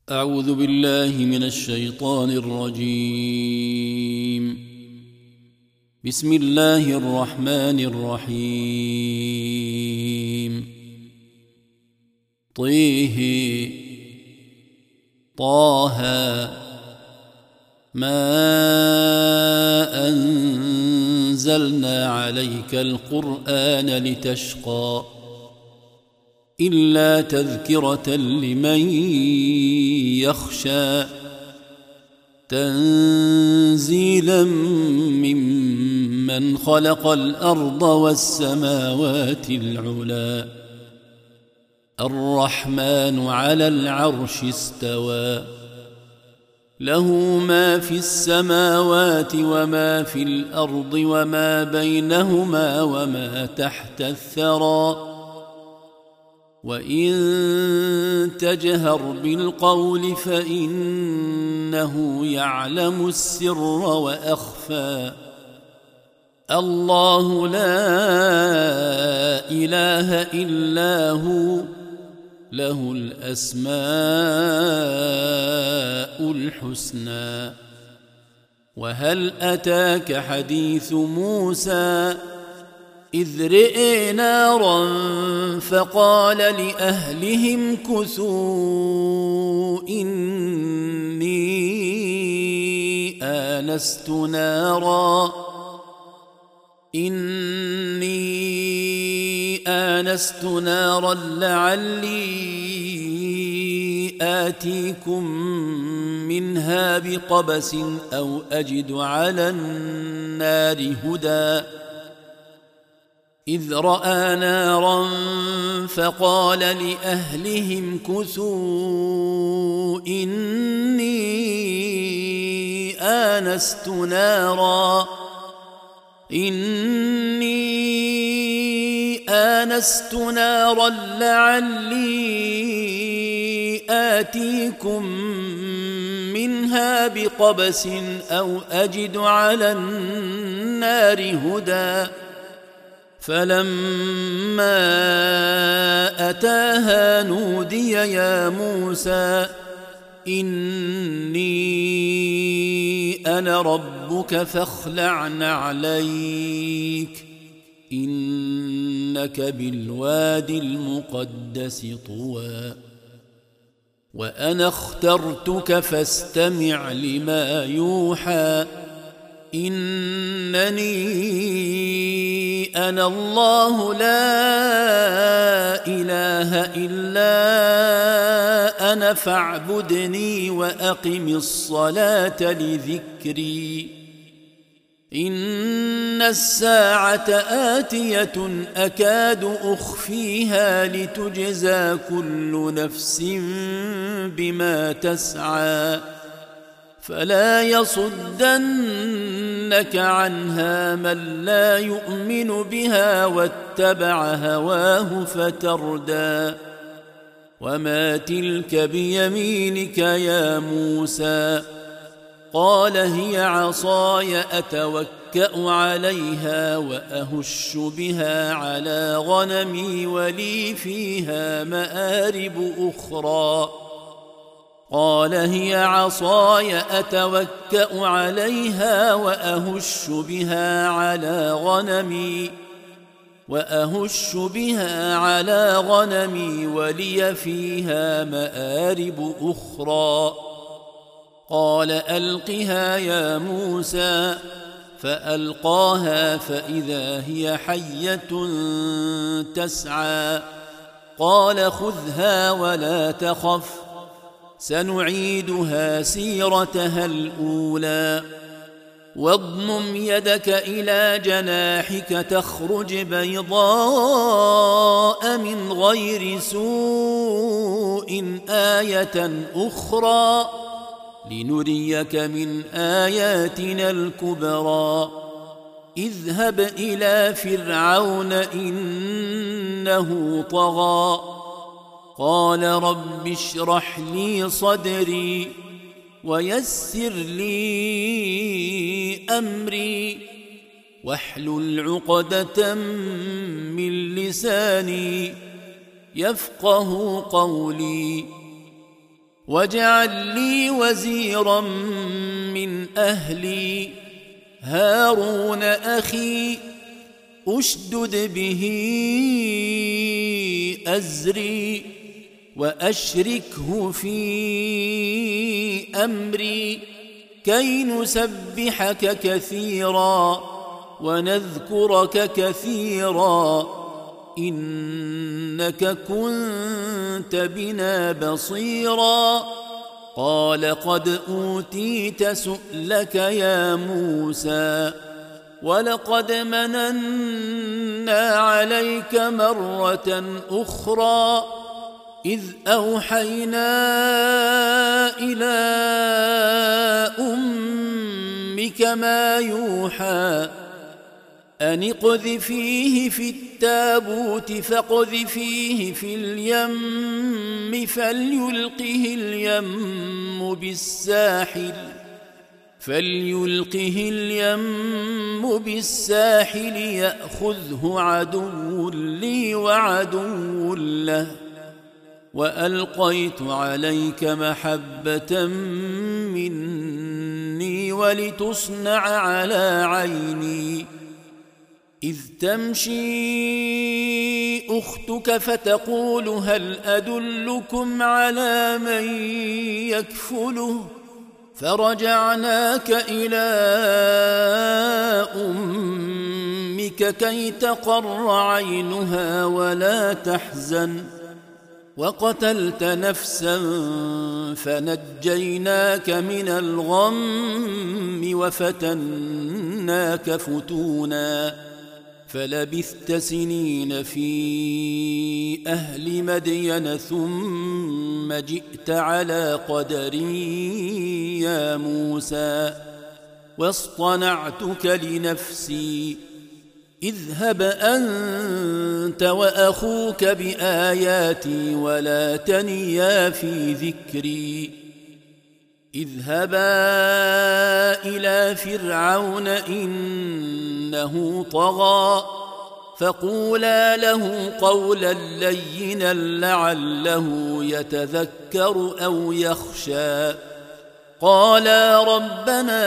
أعوذ بالله من الشيطان الرجيم. بسم الله الرحمن الرحيم. طه ما أنزلنا عليك القرآن لتشقى إلا تذكرة لمن يخشى تنزيلا ممن خلق الأرض والسماوات العلى الرحمن على العرش استوى له ما في السماوات وما في الأرض وما بينهما وما تحت الثرى وإن تجهر بالقول فإنه يعلم السر وأخفى الله لا إله إلا هو له الأسماء الحسنى. وهل أتاك حديث موسى إذ رئي نارا فقال لأهلهم كثوا إني آنست نارا لعلي آتيكم منها بقبس أو أجد على النار هدى إذ رأى نارا فقال لأهلهم كثوا إني آنست نارا لعلي آتيكم منها بقبس أو أجد على النار هدى فلما أتاها نودي يا موسى إني أنا ربك فاخلع نعليك إنك بالوادي المقدس طوى وأنا اخترتك فاستمع لما يوحى إنني أنا الله لا إله إلا أنا فاعبدني وأقم الصلاة لذكري إن الساعة آتية أكاد أخفيها لتجزى كل نفس بما تسعى فلا يصدنك عنها من لا يؤمن بها واتبع هواه فتردى وما تلك بيمينك يا موسى قال هي عصاي أتوكأ عليها وأهش بها على غنمي ولي فيها مآرب أخرى قال هي عصاي أتوكأ عليها وأهش بها على غنمي ولي فيها مآرب أخرى قال ألقها يا موسى فألقاها فإذا هي حية تسعى قال خذها ولا تخف سنعيدها سيرتها الأولى واضمم يدك إلى جناحك تخرج بيضاء من غير سوء آية أخرى لنريك من آياتنا الكبرى اذهب إلى فرعون إنه طغى قال رب اشرح لي صدري ويسر لي أمري واحلل عقدة من لساني يفقه قولي واجعل لي وزيرا من أهلي هارون أخي أشدد به أزري وأشركه في أمري كي نسبحك كثيرا ونذكرك كثيرا إنك كنت بنا بصيرا قال قد أوتيت سؤلك يا موسى ولقد مننا عليك مرة أخرى إذ أوحينا إلى أمك ما يوحى أن اقذفيه في التابوت فاقذفيه في اليم فليلقه اليم بالساحل يأخذه عدو لي وعدو له وألقيت عليك محبة مني ولتصنع على عيني إذ تمشي أختك فتقول هل أدلكم على من يكفله فرجعناك إلى أمك كي تقر عينها ولا تحزن وقتلت نفسا فنجيناك من الغم وفتناك فتونا فلبثت سنين في أهل مدين ثم جئت على قدري يا موسى واصطنعتك لنفسي اذهب أنت وأخوك بآياتي ولا تنيا في ذكري اذهبا إلى فرعون إنه طغى فقولا له قولا لينا لعله يتذكر أو يخشى قالا ربنا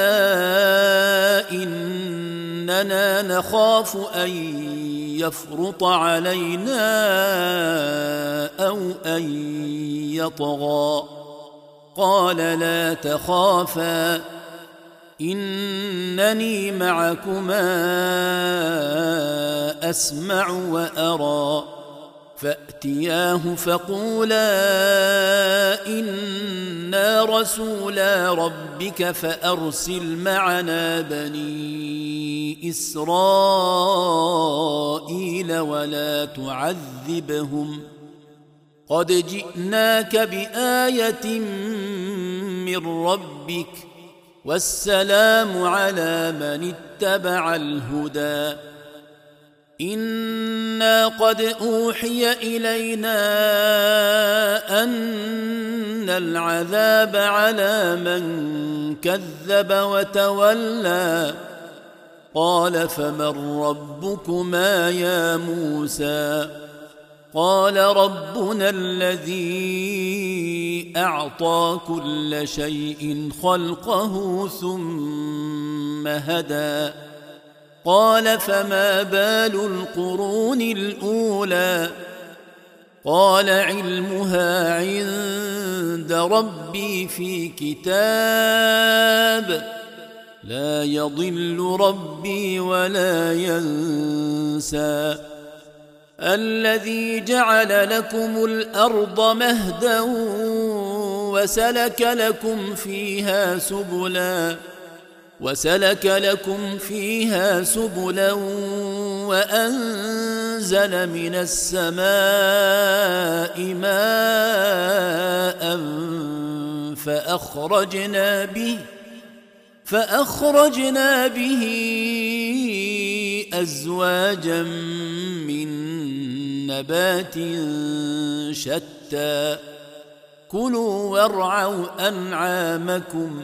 إننا نخاف أن يفرط علينا أو أن يطغى قال لا تخافا إنني معكما أسمع وأرى فأتياه فقولا إنا رسولا ربك فأرسل معنا بني إسرائيل ولا تعذبهم قد جئناك بآية من ربك والسلام على من اتبع الهدى إنا قد أوحي إلينا أن العذاب على من كذب وتولى قال فمن ربكما يا موسى قال ربنا الذي أعطى كل شيء خلقه ثم هدى قال فما بال القرون الأولى قال علمها عند ربي في كتاب لا يضل ربي ولا ينسى الذي جعل لكم الأرض مهدا وسلك لكم فيها سبلا وأنزل من السماء ماء فأخرجنا به أزواجا من نبات شتى كلوا وارعوا أنعامكم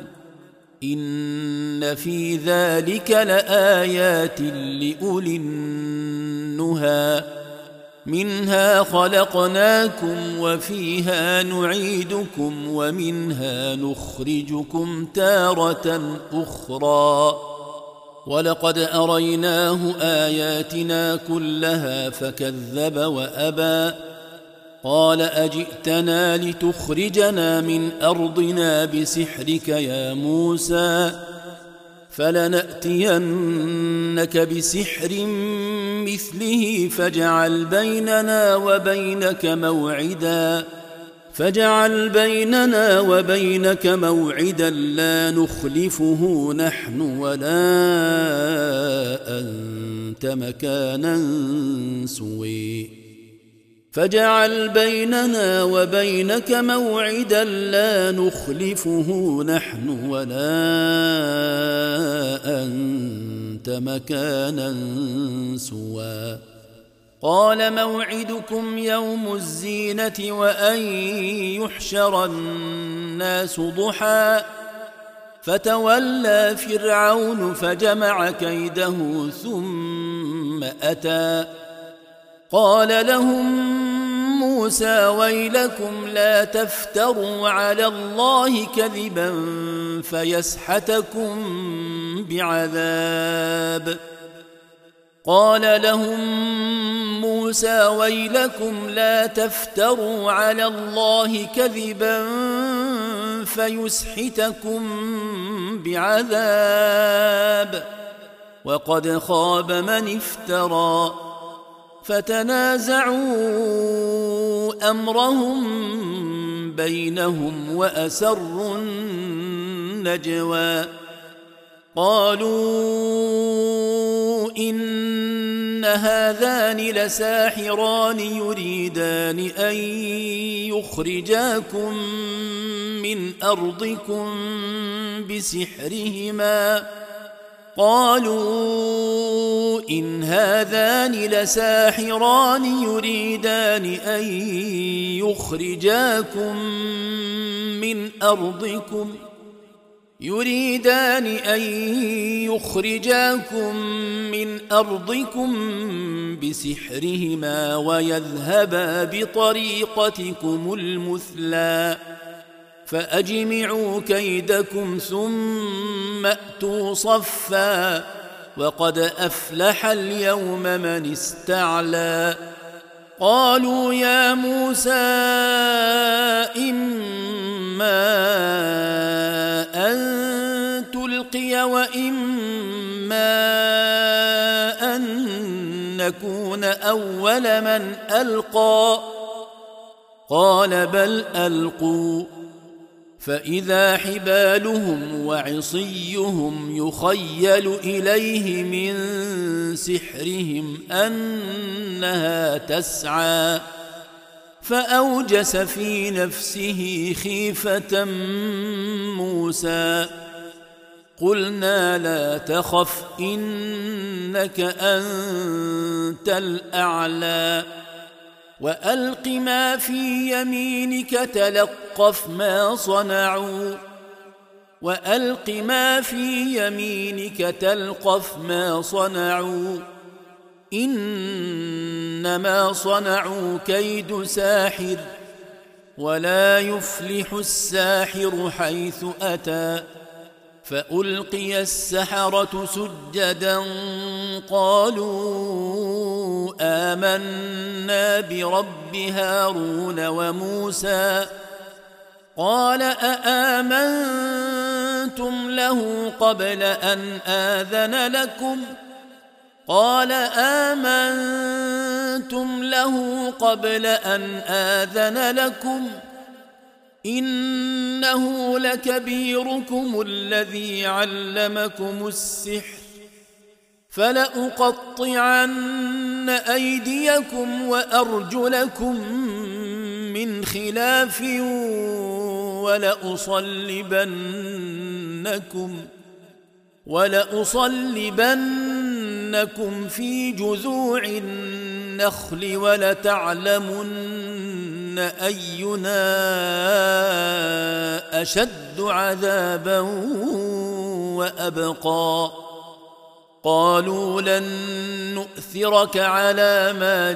إن في ذلك لآيات لأولي النهى منها خلقناكم وفيها نعيدكم ومنها نخرجكم تارة أخرى ولقد أريناه آياتنا كلها فكذب وأبى قال أجئتنا لتخرجنا من أرضنا بسحرك يا موسى فلنأتينك بسحر مثله فاجعل بيننا وبينك موعدا لا نخلفه نحن ولا أنت مكانا سوي قال موعدكم يوم الزينة وأن يحشر الناس ضحى فتولى فرعون فجمع كيده ثم أتى قال لهم موسى ويلكم لا تفتروا على الله كذبا فيسحتكم بعذاب وقد خاب من افترى فتنازعوا أمرهم بينهم وأسروا النجوى قالوا إن هذان لساحران يريدان أن يخرجاكم من أرضكم بسحرهما ويذهبا بطريقتكم المثلى فأجمعوا كيدكم ثم أتوا صفا وقد أفلح اليوم من استعلى قالوا يا موسى إما أن تلقي وإما أن نكون أول من ألقى قال بل ألقوا فإذا حبالهم وعصيهم يخيل إليه من سحرهم أنها تسعى فأوجس في نفسه خيفة موسى قلنا لا تخف إنك أنت الأعلى وألق ما في يمينك تلقف ما صنعوا إنما صنعوا كيد ساحر ولا يفلح الساحر حيث أتى فألقي السحرة سجدا قالوا آمنا برب هارون وموسى قال آمنتم له قبل أن آذن لكم إنه لكبيركم الذي علمكم السحر فلأقطعن أيديكم وأرجلكم من خلاف ولأصلبنكم في جذوع النخل ولتعلمن أينا أشد عذابا وأبقى قالوا لن نؤثرك على ما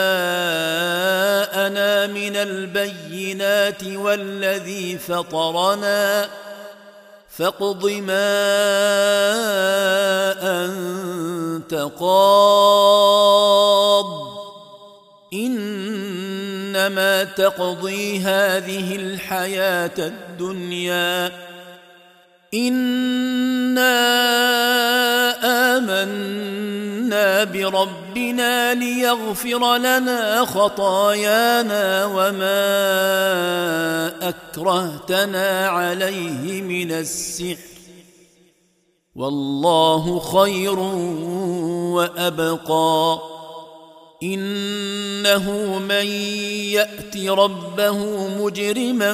جاءنا من البينات والذي فطرنا فاقض ما أنت قاض إنما تقضي هذه الحياة الدنيا إنا آمنا بربنا ليغفر لنا خطايانا وما أكرهتنا عليه من السحر والله خير وأبقى إنه من يأت ربه مجرما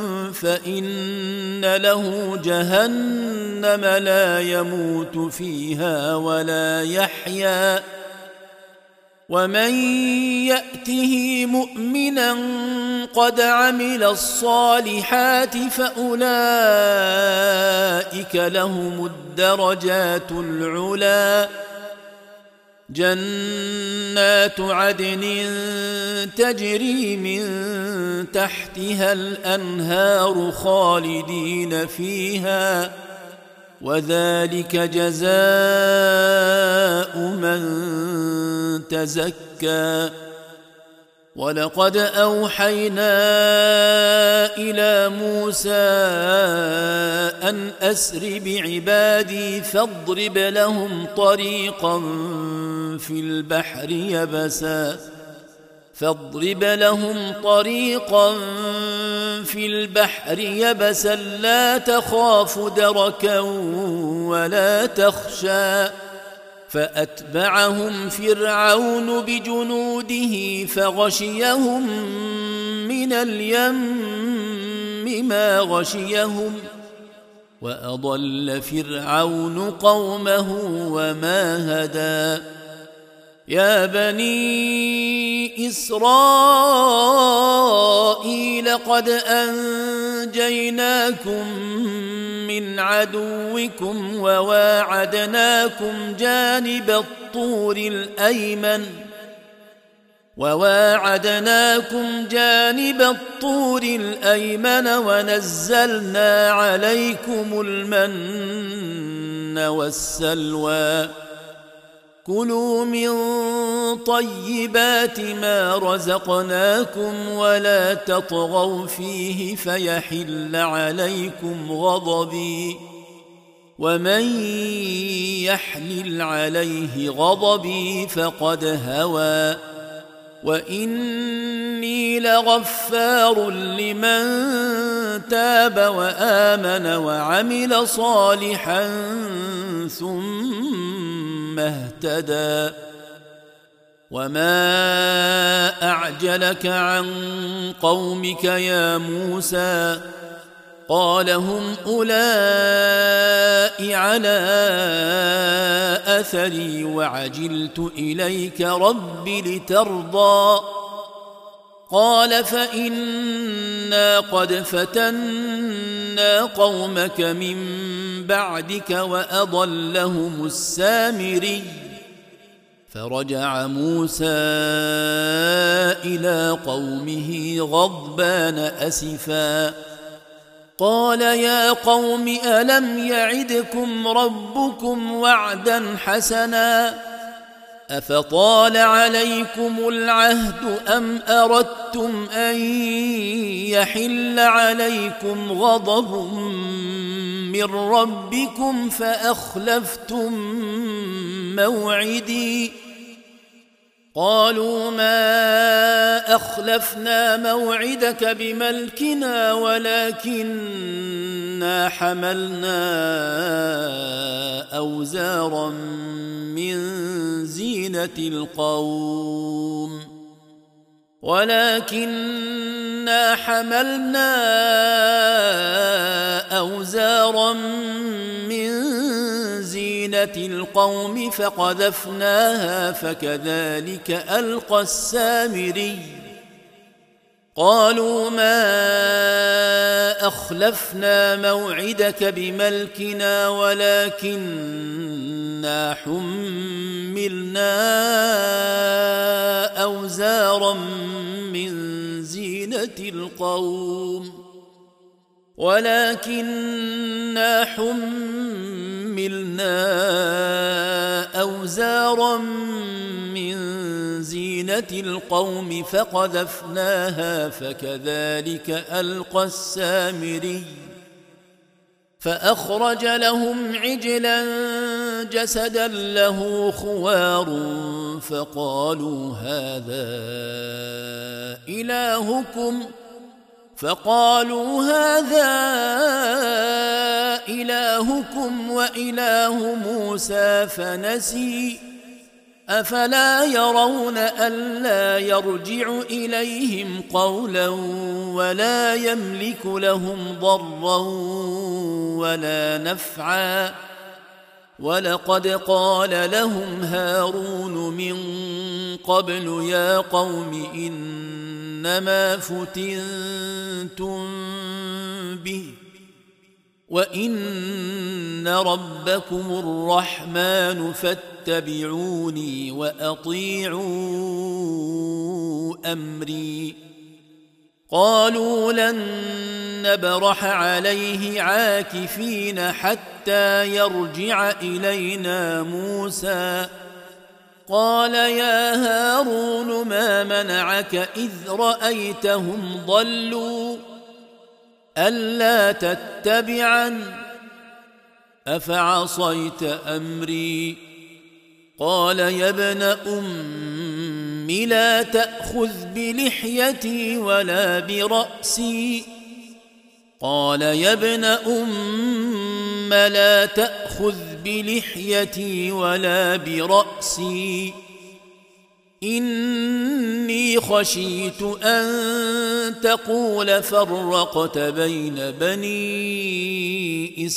فإن له جهنم لا يموت فيها ولا يحيا ومن يأته مؤمنا قد عمل الصالحات فأولئك لهم الدرجات العلى جنات عدن تجري من تحتها الأنهار خالدين فيها وذلك جزاء من تزكى ولقد أوحينا إلى موسى أن أسر بعبادي فاضرب لهم طريقا في البحر يبسا لا تخاف دركا ولا تخشى فأتبعهم فرعون بجنوده فغشيهم من اليم ما غشيهم وأضل فرعون قومه وما هدى يا بني إسرائيل قد أنجيناكم من عدوكم وواعدناكم جانب الطور الأيمن ونزلنا عليكم المن والسلوى كلوا من طيبات ما رزقناكم ولا تطغوا فيه فيحل عليكم غضبي ومن يحلل عليه غضبي فقد هوى وإني لغفار لمن تاب وآمن وعمل صالحا ثم اهتدى وما أعجلك عن قومك يا موسى قال هم أولئك على أثري وعجلت إليك رب لترضى قال فإنا قد فتنا قومك من بعدك وأضلهم السامري فرجع موسى إلى قومه غضبان أسفا قال يا قوم ألم يعدكم ربكم وعدا حسنا أفطال عليكم العهد أم أردتم أن يحل عليكم غضب من ربكم فأخلفتم موعدي قالوا ما أخلفنا موعدك بملكنا ولكننا حملنا أوزارا من زينة القوم فقذفناها فكذلك ألقى السامري قالوا ما أخلفنا موعدك بملكنا ولكننا حملنا أوزارا من زينة القوم فقذفناها فكذلك ألقى السامري فأخرج لهم عجلا جسدا له خوار فقالوا هذا إلهكم وإله موسى فنسي أفلا يرون ألا يرجع إليهم قولا ولا يملك لهم ضرا ولا نفعا ولقد قال لهم هارون من قبل يا قوم إنما فتنتم به وإن ربكم الرحمن فاتبعوني وأطيعوا أمري قالوا لن نبرح عليه عاكفين حتى يرجع إلينا موسى قال يا هارون ما منعك إذ رأيتهم ضلوا ألا تتبعن أفعصيت أمري قال يا ابن أم لا تأخذ بلحيتي ولا برأسي قال يا ابن أم لا تأخذ بلحيتي ولا برأسي إني خشيت أن تقول فرقت بين بني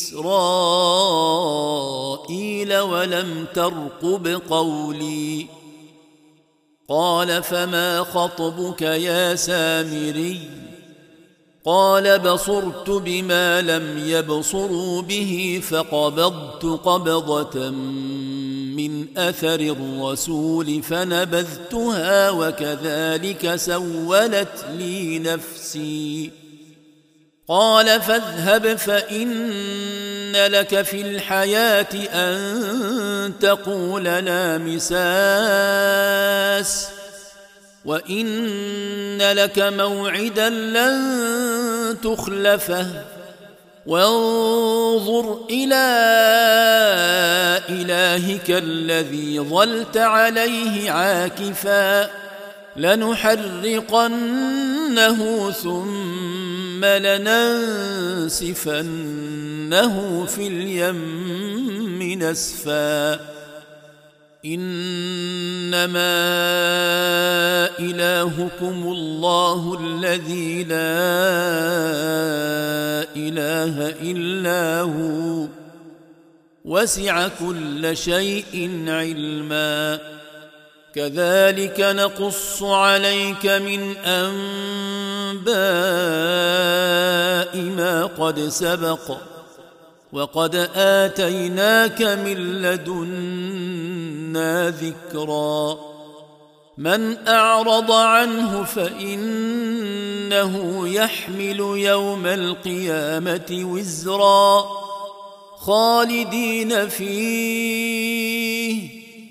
إسرائيل ولم ترقب قولي قال فما خطبك يا سامري قال بصرت بما لم يبصروا به فقبضت قبضة من أثر الرسول فنبذتها وكذلك سولت لي نفسي قال فاذهب فإن لك في الحياة أن تقول لا مساس وإن لك موعدا لن تخلفه وانظر إلى إلهك الذي ظلت عليه عاكفا لنحرقنه ثم لننسفنه في اليم نسفا إنما إلهكم الله الذي لا إله إلا هو وسع كل شيء علما كذلك نقص عليك من أنباء ما قد سبق وقد آتيناك من لدنا ذكرا من أعرض عنه فإنه يحمل يوم القيامة وزرا خالدين فيه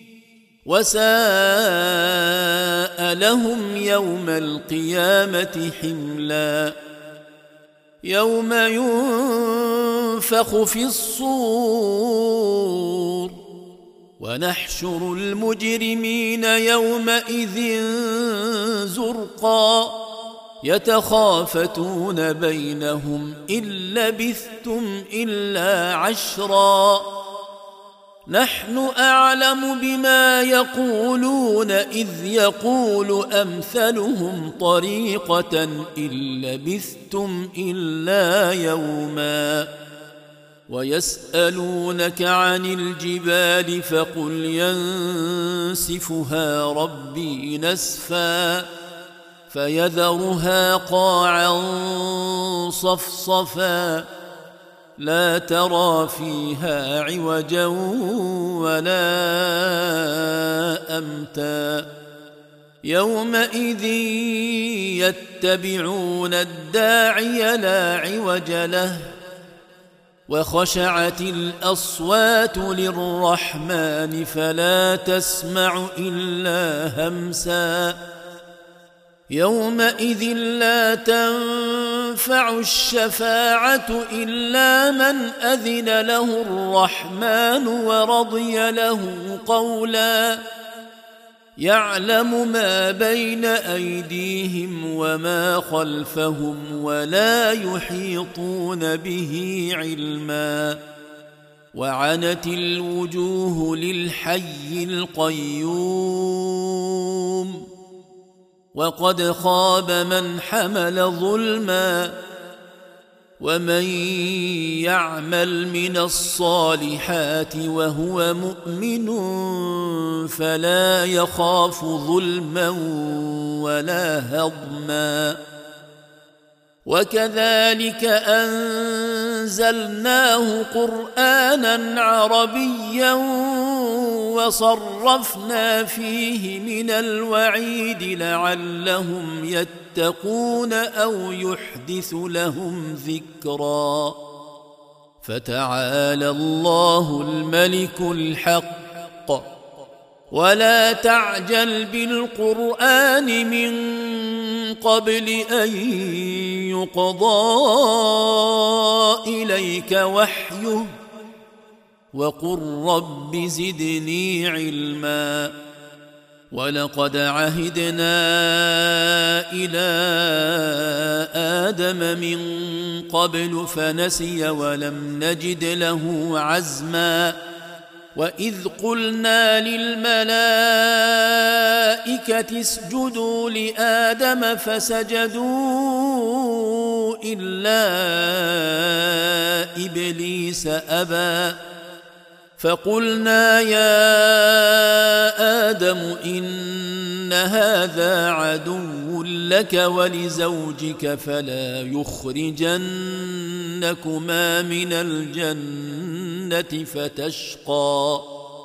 وساء لهم يوم القيامة حملا يوم ينفخ في الصور ونحشر المجرمين يومئذ زرقا يتخافتون بينهم إن لبثتم إلا عشرا نحن أعلم بما يقولون إذ يقول أمثلهم طريقة إن لبثتم إلا يوما ويسألونك عن الجبال فقل ينسفها ربي نسفا فيذرها قاعا صفصفا لا ترى فيها عوجا ولا أمتا يومئذ يتبعون الداعي لا عوج له وخشعت الأصوات للرحمن فلا تسمع إلا همسا يومئذ لا تنفع الشفاعة إلا من أذن له الرحمن ورضي له قولا يعلم ما بين أيديهم وما خلفهم ولا يحيطون به علما وعنت الوجوه للحي القيوم وقد خاب من حمل ظلما ومن يعمل من الصالحات وهو مؤمن فلا يخاف ظلما ولا هضما وكذلك أنزلناه قرآنا عربيا وصرفنا فيه من الوعيد لعلهم يتقون أو يحدث لهم ذكرا فتعالى الله الملك الحق ولا تعجل بالقرآن من قبل أن يقضى إليك وحيه وقل رب زدني علما ولقد عهدنا إلى آدم من قبل فنسي ولم نجد له عزما وإذ قلنا للملائكة اسجدوا لآدم فسجدوا إلا إبليس أبى فقلنا يا آدم إن هذا عدو لك ولزوجك فلا يخرجنكما من الجنة فتشقى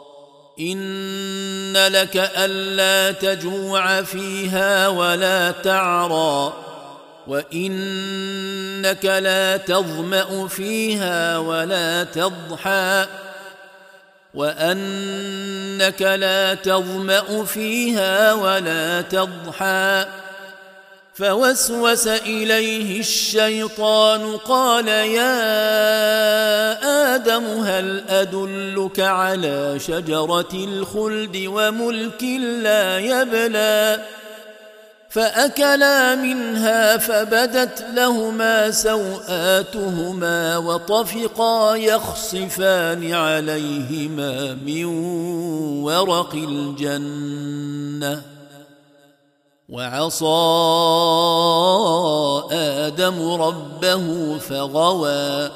إن لك ألا تجوع فيها ولا تعرى وإنك لا تظمأ فيها ولا تضحى وأنك لا تظمأ فيها ولا تضحى فوسوس إليه الشيطان قال يا آدم هل أدلك على شجرة الخلد وملك لا يبلى فأكلا منها فبدت لهما سوآتهما وطفقا يخصفان عليهما من ورق الجنة وعصى آدم ربه فغوى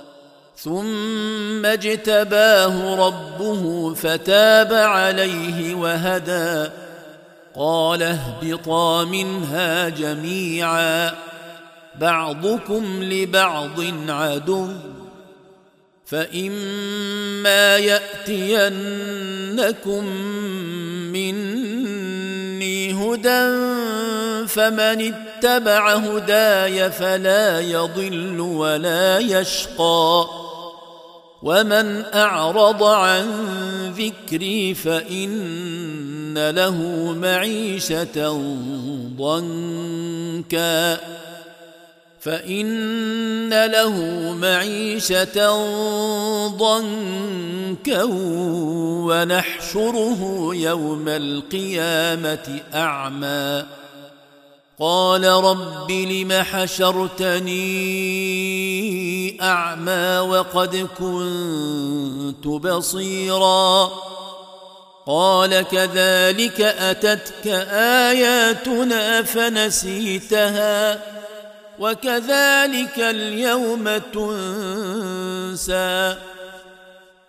ثم اجتباه ربه فتاب عليه وهدى قال اهبطا منها جميعا بعضكم لبعض عدو فإما يأتينكم مني هدى فمن اتبع هداي فلا يضل ولا يشقى ومن أعرض عن ذكري فإن له معيشة ضنكا ونحشره يوم القيامة أعمى قال رب لم حشرتني أعمى وقد كنت بصيرا قال كذلك أتتك آياتنا فنسيتها وكذلك اليوم تنسى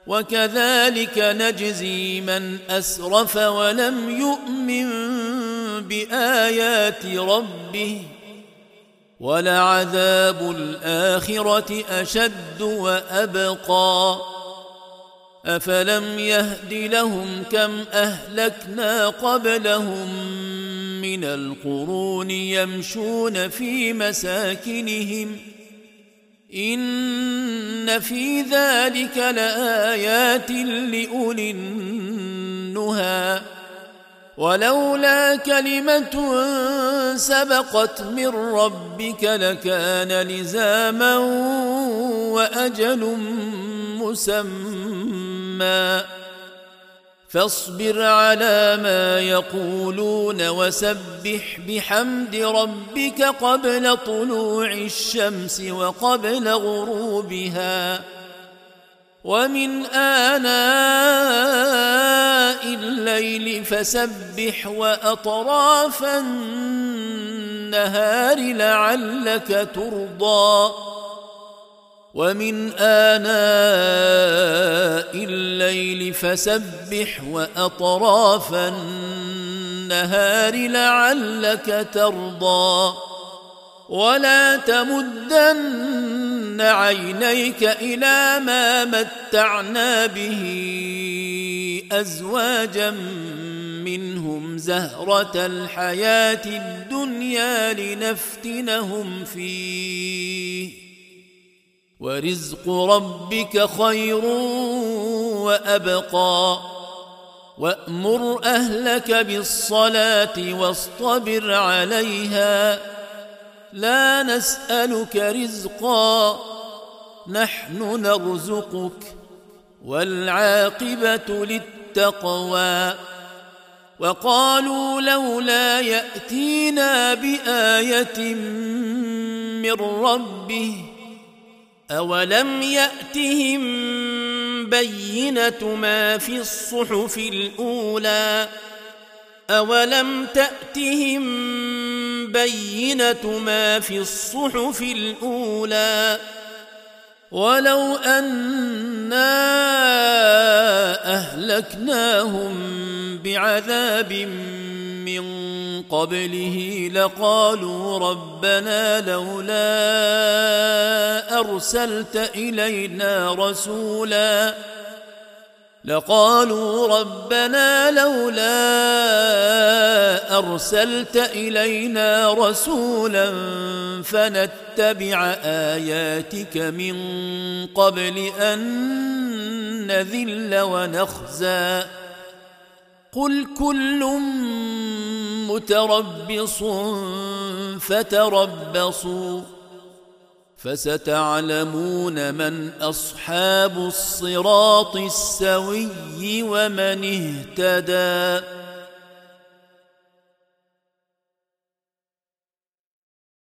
وكذلك نجزي من أسرف ولم يؤمن بآيات ربه ولعذاب الآخرة أشد وأبقى أفلم يهد لهم كم أهلكنا قبلهم من القرون يمشون في مساكنهم إن في ذلك لآيات لأولي النهى ولولا كلمة سبقت من ربك لكان لزاما وأجل مسمى فاصبر على ما يقولون وسبح بحمد ربك قبل طلوع الشمس وقبل غروبها ومن آناء الليل فسبح وأطراف النهار لعلك ترضى ومن آناء الليل فسبح وأطراف النهار لعلك ترضى ولا تمدن عينيك إلى ما متعنا به أزواجا منهم زهرة الحياة الدنيا لنفتنهم فيه ورزق ربك خير وأبقى وأمر أهلك بالصلاة واصطبر عليها لا نسألك رزقا نحن نرزقك والعاقبة للتقوى وقالوا لولا يأتينا بآية من ربه أولم يأتهم بينة ما في الصحف الأولى أولم تأتهم بينة ما في الصحف الأولى ولو أنا أهلكناهم بعذاب من قبله لقالوا ربنا لولا أرسلت إلينا رسولا فنتبع آياتك من قبل أن نذل ونخزى قل كل متربص فتربصوا فستعلمون من أصحاب الصراط السوي ومن اهتدى